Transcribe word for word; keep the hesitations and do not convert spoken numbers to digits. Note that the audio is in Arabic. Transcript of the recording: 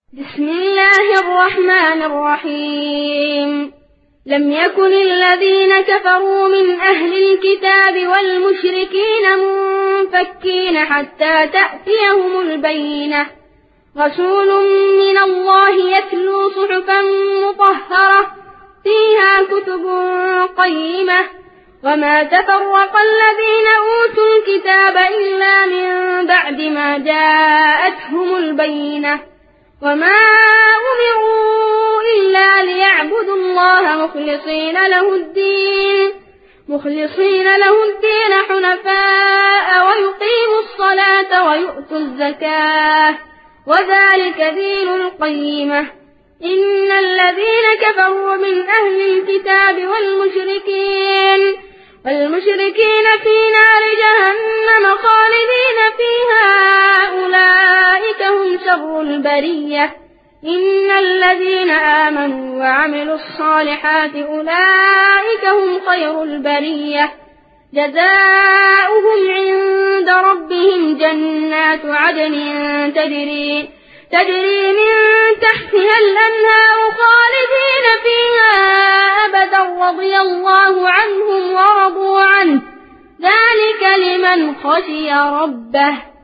بسم الله الرحمن الرحيم. لم يكن الذين كفروا من أهل الكتاب والمشركين منفكين حتى تأتيهم البينة، رسول من الله يتلو صحفا مطهرة فيها كتب قيمة، وما تفرق الذين أوتوا الكتاب إلا من بعد ما جاءتهم البينة، وما أمروا إلا ليعبدوا الله مخلصين له الدين مخلصين له الدين حنفاء ويقيموا الصلاة ويؤتوا الزكاة، وذلك دين القيمة. إن الذين كفروا من أهل الكتاب والمشركين والمشركين في نار جهنم خالدين فيها أولئك هم شر البرية. إن الذين آمنوا وعملوا الصالحات أولئك هم خير البرية، جزاؤهم عند ربهم جنات عدن تجري تجري من تحتها الأنهار خالدين فيها أبدا، رضي الله عنهم ورضوا عنه، ذلك لمن خشي ربه.